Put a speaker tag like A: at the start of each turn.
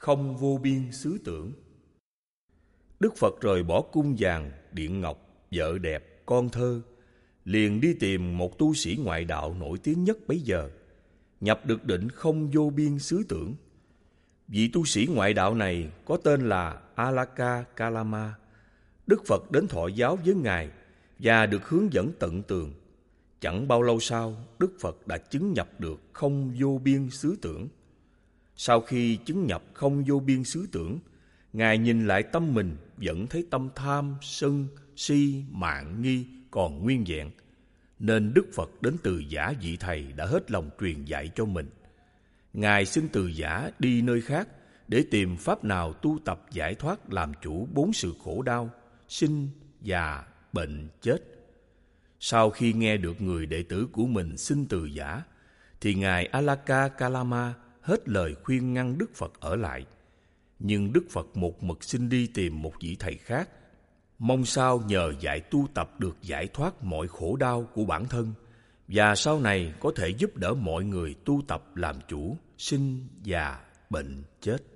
A: không vô biên xứ tưởng. Đức Phật rời bỏ cung vàng, điện ngọc, vợ đẹp, con thơ, liền đi tìm một tu sĩ ngoại đạo nổi tiếng nhất bấy giờ, nhập được định không vô biên xứ tưởng. Vị tu sĩ ngoại đạo này có tên là Alaka Kalama. Đức Phật đến thọ giáo với Ngài và được hướng dẫn tận tường. Chẳng bao lâu sau, Đức Phật đã chứng nhập được không vô biên xứ tưởng. Sau khi chứng nhập không vô biên xứ tưởng, Ngài nhìn lại tâm mình vẫn thấy tâm tham, sân, si, mạn, nghi còn nguyên vẹn. Nên Đức Phật đến Từ Giả vị thầy đã hết lòng truyền dạy cho mình. Ngài xin Từ Giả đi nơi khác để tìm pháp nào tu tập giải thoát làm chủ 4 sự khổ đau, sinh, già, bệnh, chết. Sau khi nghe được người đệ tử của mình xin Từ Giả, thì Ngài Alaka Kalama hết lời khuyên ngăn Đức Phật ở lại. Nhưng Đức Phật một mực xin đi tìm một vị thầy khác, mong sao nhờ dạy tu tập được giải thoát mọi khổ đau của bản thân, và sau này có thể giúp đỡ mọi người tu tập làm chủ sinh, già, bệnh, chết.